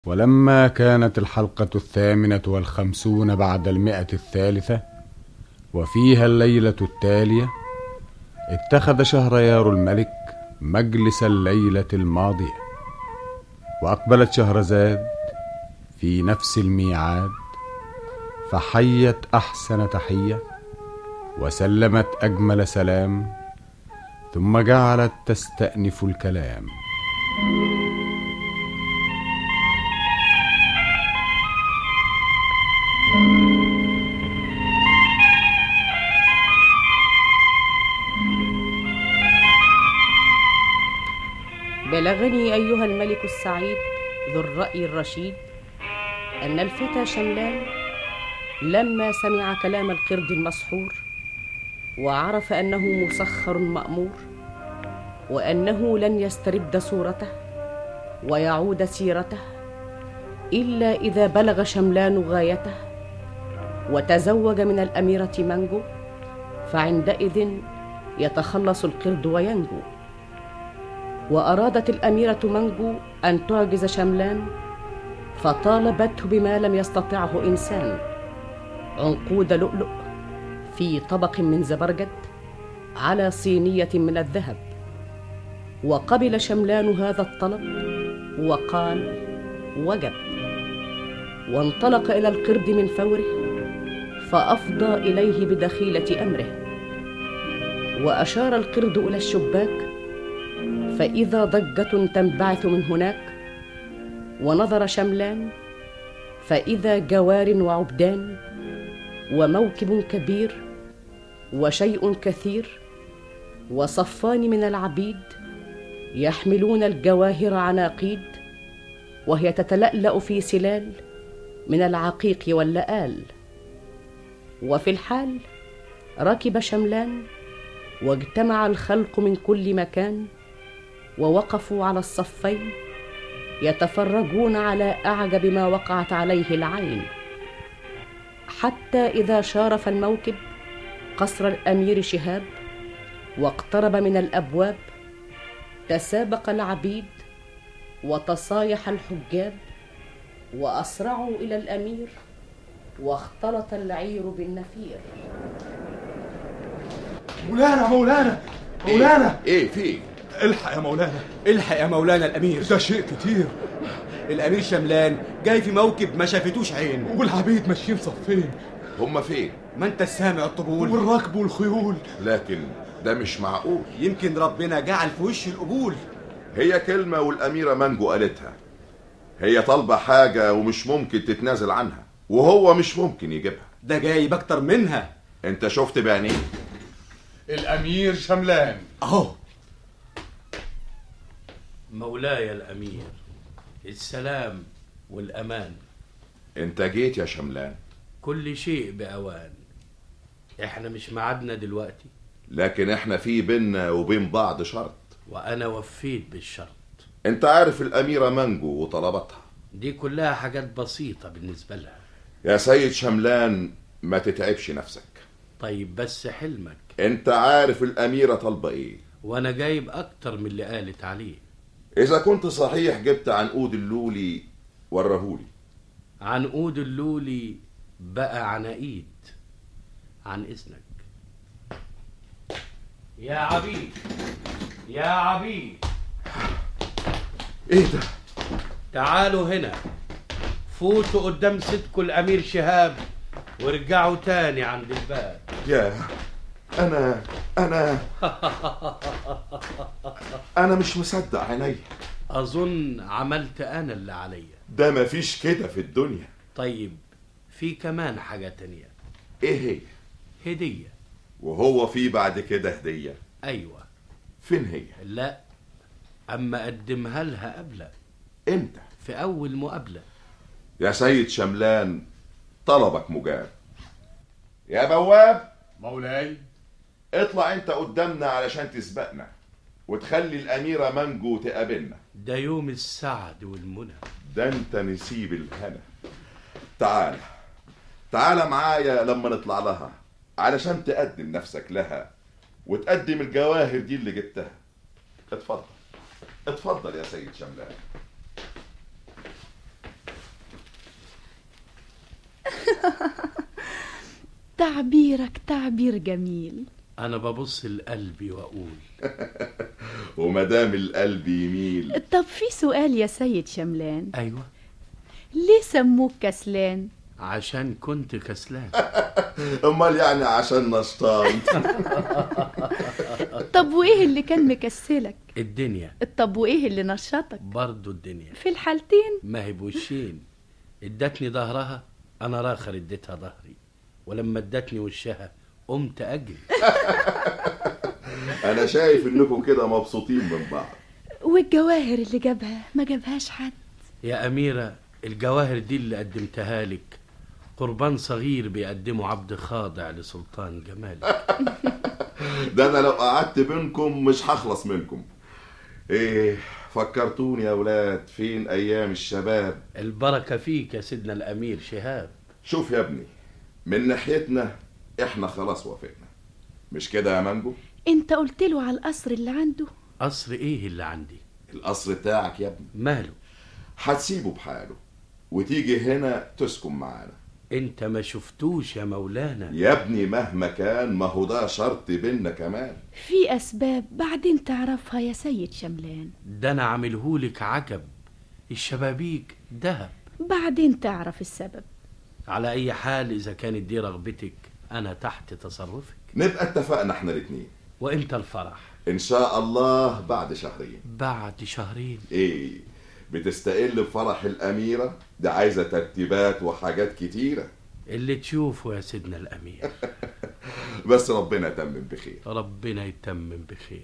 ولما كانت الحلقة 58 بعد 100 وفيها الليلة التالية، اتخذ شهريار الملك مجلس الليلة الماضية، وأقبلت شهرزاد في نفس الميعاد، فحيت أحسن تحية وسلمت أجمل سلام، ثم جعلت تستأنف الكلام. بلغني أيها الملك السعيد ذو الرأي الرشيد أن الفتى شملان لما سمع كلام القرد المسحور وعرف أنه مسخر مأمور، وأنه لن يسترد صورته ويعود سيرته إلا إذا بلغ شملان غايته وتزوج من الأميرة منجو، فعندئذ يتخلص القرد وينجو. وأرادت الأميرة منجو أن تعجز شملان، فطالبته بما لم يستطعه إنسان: عنقود لؤلؤ في طبق من زبرجد على صينية من الذهب. وقبل شملان هذا الطلب وقال: وجب. وانطلق إلى القرد من فوره، فأفضى إليه بدخيلة أمره. وأشار القرد إلى الشباك، فإذا ضجة تنبعث من هناك. ونظر شملان، فإذا جوار وعبدان وموكب كبير وشيء كثير وصفان من العبيد يحملون الجواهر عناقيد، وهي تتلألأ في سلال من العقيق واللآل. وفي الحال ركب شملان، واجتمع الخلق من كل مكان، ووقفوا على الصفين يتفرجون على أعجب ما وقعت عليه العين، حتى إذا شارف الموكب قصر الأمير شهاب واقترب من الأبواب، تسابق العبيد وتصايح الحجاب، وأسرعوا إلى الأمير واختلط العير بالنفير. مولانا ايه في؟ الحق يا مولانا، الحق يا مولانا الامير، ده شيء كتير. الامير شملان جاي في موكب ما شافتوش عين، والعبيد ماشيين صفين. هما فين؟ ما انت سامع الطبول والركب والخيول. لكن ده مش معقول. يمكن ربنا جعل في وش القبول. هي كلمة والأميرة منجو قالتها، هي طالبة حاجة ومش ممكن تتنازل عنها، وهو مش ممكن يجيبها. ده جايب اكتر منها. انت شفت بعينيك الأمير شملان اهو. مولاي الأمير، السلام والأمان. انت جيت يا شملان. كل شيء بأوان. احنا مش معادنا دلوقتي، لكن احنا في بينا وبين بعض شرط، وأنا وفيت بالشرط. انت عارف الأميرة منجو وطلباتها دي كلها حاجات بسيطة بالنسبة لها. يا سيد شملان، ما تتعبش نفسك. طيب بس حلمك. انت عارف الأميرة طالبة ايه، وأنا جايب أكتر من اللي قالت عليه. إذا كنت صحيح جبت عنقود اللولي ورهولي. عنقود اللولي بقى عناقيد. عن إذنك يا عبيد، يا عبيد. ايه ده؟ تعالوا هنا، فوتوا قدام سيدكوا الأمير شهاب وارجعوا تاني عند الباب. يا أنا مش مصدق عيني. أظن عملت أنا اللي عليا. ده مفيش كده في الدنيا. طيب في كمان حاجة تانية. ايه هي؟ هدية. وهو في بعد كده هدية؟ أيوة. فين هي؟ لا، أما أقدمها لها قبل. امتى؟ في أول مقابلة. يا سيد شملان، طلبك مجاب. يا بواب. مولاي. اطلع انت قدامنا علشان تسبقنا وتخلي الأميرة منجو تقابلنا. ده يوم السعد والمنى. ده انت نسيب الهنا. تعال معايا لما نطلع لها علشان تقدم نفسك لها وتقدم الجواهر دي اللي جبتها. اتفضل يا سيد شملان. تعبيرك تعبير جميل. انا ببص لقلبي واقول ومدام القلب يميل. طب في سؤال يا سيد شملان. ايوه. ليه سموك كسلان؟ عشان كنت كسلان. امال يعني عشان نشطان. طب وايه اللي كان مكسلك؟ الدنيا. طب وايه اللي نشطك؟ برضو الدنيا. في الحالتين ما هي بوشين، ادتني ظهرها انا راخر اديتها ظهري، ولما ادتني وشها قمت اجري. انا شايف انكم كده مبسوطين من بعض. والجواهر اللي جابها ما جابهاش حد. يا أميرة، الجواهر دي اللي قدمتها لك قربان صغير بيقدمه عبد خاضع لسلطان جمالك. ده انا لو قعدت بينكم مش هخلص منكم. ايه فكرتوني يا ولاد فين ايام الشباب. البركة فيك يا سيدنا الأمير شهاب. شوف يا ابني، من ناحيتنا احنا خلاص وافقنا، مش كده يا مانجو؟ انت قلت له على القصر اللي عنده. قصر ايه اللي عندي؟ القصر بتاعك يا ابني. ماله؟ هتسيبه بحاله وتيجي هنا تسكن معانا. انت ما شفتوش يا مولانا يا ابني، مهما كان ما هو ده شرط بينا كمان. في اسباب بعدين تعرفها يا سيد شملان. ده انا عاملهولك عجب، الشبابيك دهب. بعدين تعرف السبب. على اي حال اذا كانت دي رغبتك انا تحت تصرفك. نبقى اتفقنا احنا الاتنين. وامتى الفرح؟ ان شاء الله بعد شهرين. بعد شهرين؟ ايه بتستقل بفرح الاميرة؟ ده عايزة ترتيبات وحاجات كتيرة. اللي تشوفه يا سيدنا الامير. بس ربنا يتمم بخير. ربنا يتمم بخير.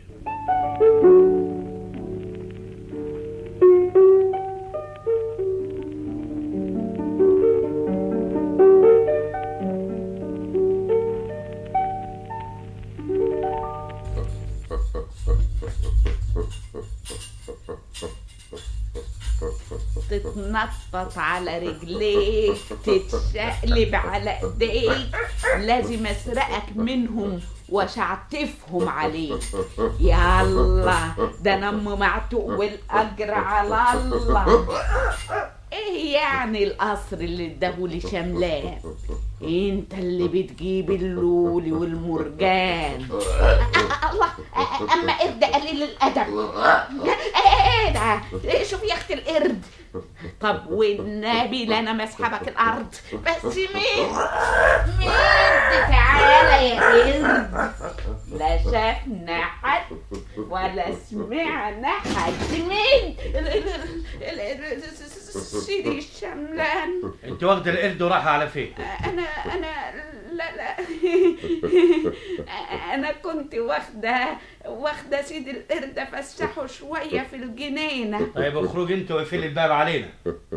تتنطط على رجليك، تتشقلب على ايديك، لازم اسرقك منهم واشعتفهم عليك. يلا ده انا ام معتوق والاجر على الله. ايه يعني القصر اللي اداهولي شملان؟ انت اللي بتجيب اللولي والمرجان. الله، اما قرد قليل الادب. ايه ده؟ شوف يا اختي القرد. طب والنبي لا انا مسحبك الارض. بس مين تعالى يا قرد. لا شافنا حد ولا سمعنا حد. مين؟ سيدي الشملان. انت واخده القرد ورايحه على فين؟ انا لا انا كنت واخده سيد القرد افسحه شويه في الجنينه. طيب اخرج انت واقفل الباب علينا.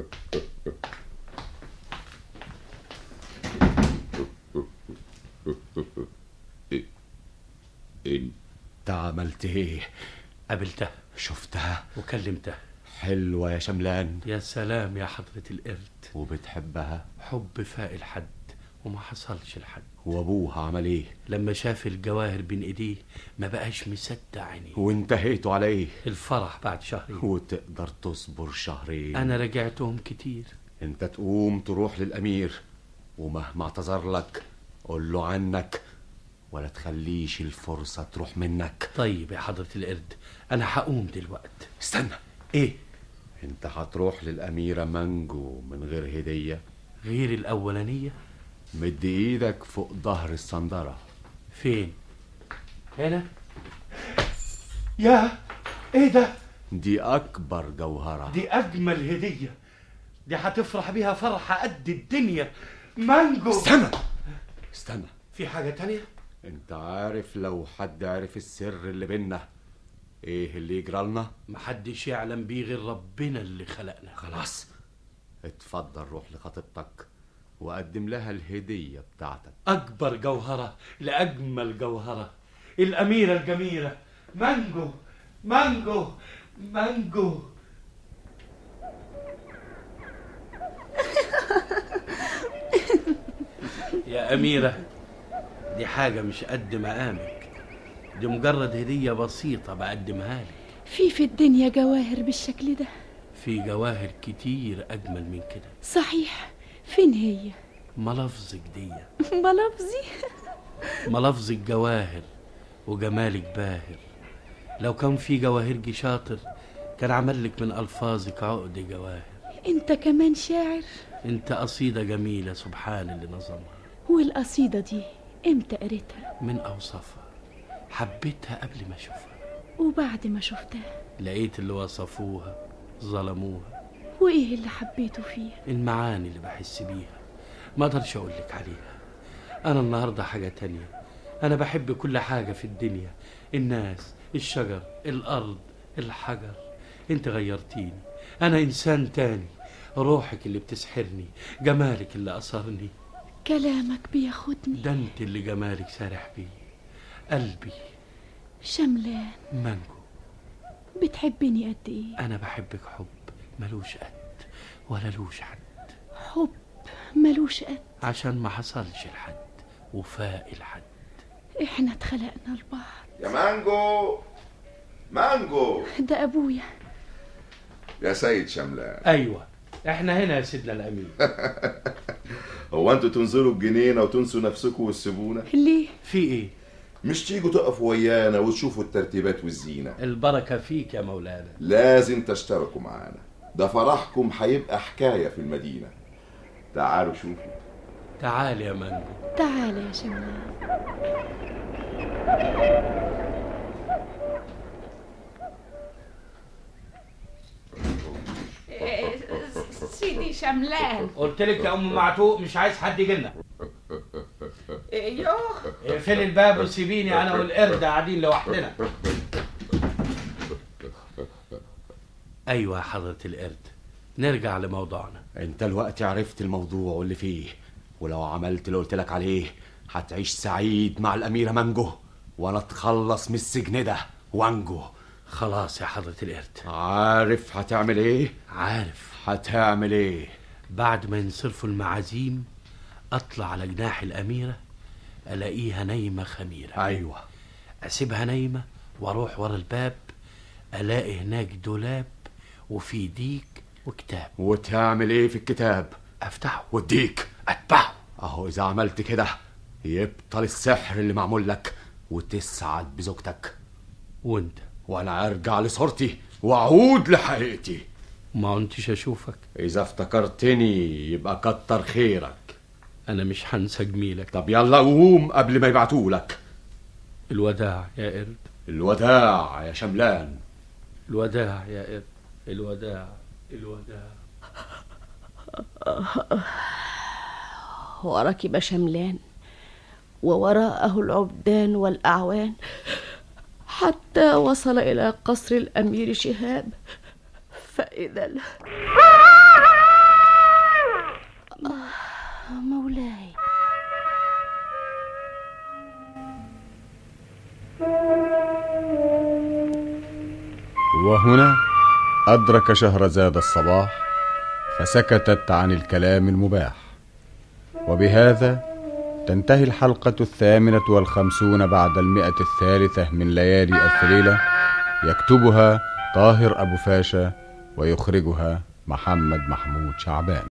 انت عملت ايه؟ قابلتها، شفتها وكلمتها. حلوة يا شملان. يا سلام يا حضرة القرد. وبتحبها؟ حب فاق الحد وما حصلش الحد. وابوها عمل ايه؟ لما شاف الجواهر بين ايديه ما بقاش مصدق عينيه. وانتهيتوا على ايه؟ الفرح بعد شهرين. وتقدر تصبر شهرين؟ انا رجعتهم كتير. انت تقوم تروح للامير ومهما اعتذر لك قول له عنك، ولا تخليش الفرصة تروح منك. طيب يا حضرة القرد انا هقوم دلوقتي. استنى. ايه؟ انت هتروح للاميرة مانجو من غير هدية؟ غير الاولانية؟ مد ايدك فوق ظهر الصندرة. فين؟ هنا؟ يا ايه ده؟ دي اكبر جوهرة. دي اجمل هدية، دي هتفرح بيها فرحة قد الدنيا. مانجو. استنى. في حاجة تانية؟ انت عارف لو حد عرف السر اللي بينا ايه اللي يجرى لنا؟ محدش يعلم بيه غير ربنا اللي خلقنا. خلاص اتفضل روح لخطيبتك وقدم لها الهدية بتاعتك. أكبر جوهرة لأجمل جوهرة، الأميرة الجميلة مانجو. مانجو مانجو. يا أميرة، دي حاجة مش قد مقامك، دي مجرد هدية بسيطة بقدمها لك. في الدنيا جواهر بالشكل ده؟ في جواهر كتير أجمل من كده. صحيح، فين هي؟ ملفظك دي ملفظي؟ ملفظك جواهر وجمالك باهر. لو كان في جواهرجي شاطر كان عمل لك من ألفاظك عقد جواهر. انت كمان شاعر؟ انت قصيدة جميلة سبحان اللي نظمها. والقصيدة دي امتى قريتها؟ من أوصافها حبيتها قبل ما أشوفها، وبعد ما شفتها لقيت اللي وصفوها ظلموها. وايه اللي حبيته فيها؟ المعاني اللي بحس بيها ما اقدرش اقولك عليها. انا النهاردة حاجة تانية. انا بحب كل حاجة في الدنيا، الناس، الشجر، الارض، الحجر. انت غيرتيني، انا انسان تاني. روحك اللي بتسحرني، جمالك اللي اثرني. كلامك بياخدني. ده انت اللي جمالك سارح بيه قلبي. شملان مانجو، بتحبني قد ايه؟ انا بحبك حب ملوش قد ولا لوش حد. حب ملوش قد عشان ما حصلش لحد وفاق الحد. احنا اتخلقنا لبعض. يا مانجو، مانجو، ده ابويا. يا سيد شملان. ايوه احنا هنا يا سيدنا الامير. هو انتوا تنزلوا الجنينه وتنسوا نفسكم وتسيبونا؟ ليه؟ في ايه؟ مش تيجوا تقفوا ويانا وتشوفوا الترتيبات والزينه؟ البركه فيك يا مولانا. لازم تشتركوا معانا، ده فرحكم هيبقى حكايه في المدينه. تعالوا شوفوا. تعال يا مانجو. تعال يا شملان. سيدي شملان. قلت لك يا ام معتوق مش عايز حد يجيلنا. ايوه اقفلي الباب وسيبيني انا والقرد قاعدين لوحدنا. ايوه يا حضرة القرد، نرجع لموضوعنا. انت الوقت عرفت الموضوع واللي فيه، ولو عملت اللي قلت لك عليه هتعيش سعيد مع الأميرة مانجو، وانا اتخلص من السجن ده وانجو. خلاص يا حضرة القرد. عارف هتعمل ايه؟ عارف هتعمل ايه؟ بعد ما ينصرفوا المعازيم اطلع على جناح الأميرة الاقيها نايمة خميرة. ايوه اسيبها نايمة واروح ورا الباب الاقي هناك دولاب وفي ديك وكتاب. وتعمل ايه في الكتاب؟ افتحه والديك اتبعه. اهو اذا عملت كده يبطل السحر اللي معمول لك وتسعد بزوجتك، وانت؟ وانا ارجع لصورتي واعود لحقيقتي. ما كنتش اشوفك. اذا افتكرتني يبقى كتر خيرك. انا مش هنسى جميلك. طب يلا قوم قبل ما يبعتولك. الوداع يا قرد. الوداع يا شملان. الوداع يا قرد. الوداع الوداع. وركب شملان ووراءه العبدان والأعوان حتى وصل إلى قصر الأمير شهاب، فإذا مولاي. وهنا أدرك شهرزاد الصباح فسكتت عن الكلام المباح. وبهذا تنتهي الحلقة 58 بعد 100 من ليالي ألف ليلة. يكتبها طاهر أبو فاشا ويخرجها محمد محمود شعبان.